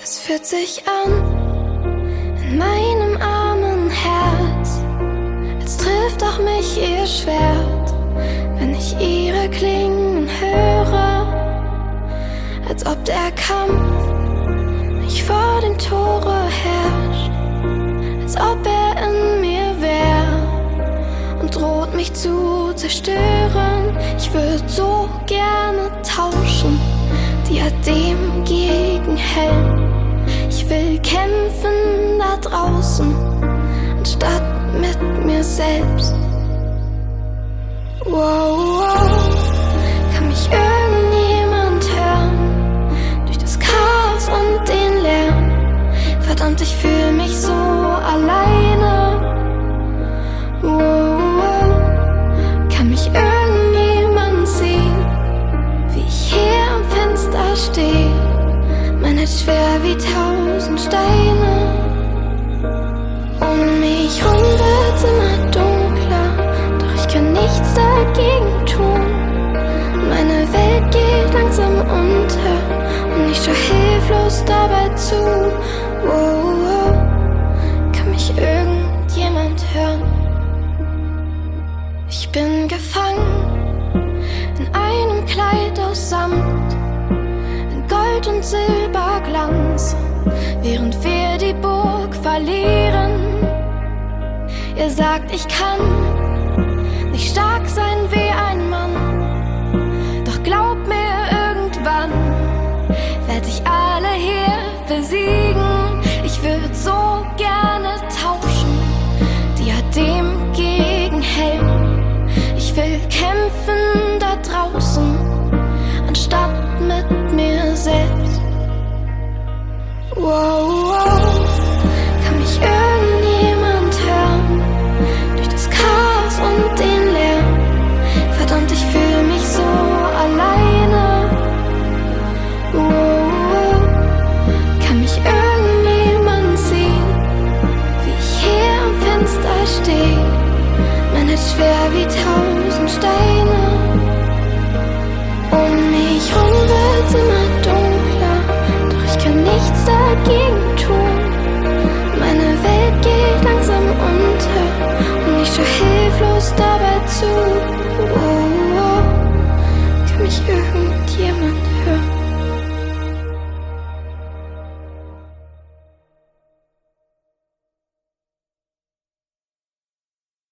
Es fühlt sich an in meinem armen Herz, als trifft auch mich ihr Schwert, wenn ich ihre Klingen höre, als ob der Kampf nicht vor dem Tore herrscht, als ob er in mir wäre und droht mich zu zerstören. Ich würde so gerne tauschen, Diadem gegen Helm. Ich will kämpfen da draußen, anstatt mit mir selbst. Wow, wow, kann mich irgendjemand hören? Durch das Chaos und den Lärm. Verdammt, ich fühle mich so alleine. Wow, wow, kann mich irgendjemand sehen, wie ich hier am Fenster stehe? Mein Herz schwer wie 1000 Steine. Um mich rum wird's immer dunkler, doch ich kann nichts dagegen tun. Meine Welt geht langsam unter und ich schau hilflos dabei zu. Wow, wow, kann mich irgendjemand hören? Ich bin gefangen in einem Kleid aus Samt, in Gold und Silberglanz, während wir die Burg verlieren. Ihr sagt, ich kann nicht stark sein wie ein Mann, doch glaubt mir, irgendwann werd ich alle hier besiegen. Ich würde so gerne tauschen, Diadem gegen Helm. Ich will kämpfen da draußen, anstatt mit mir selbst. Wow.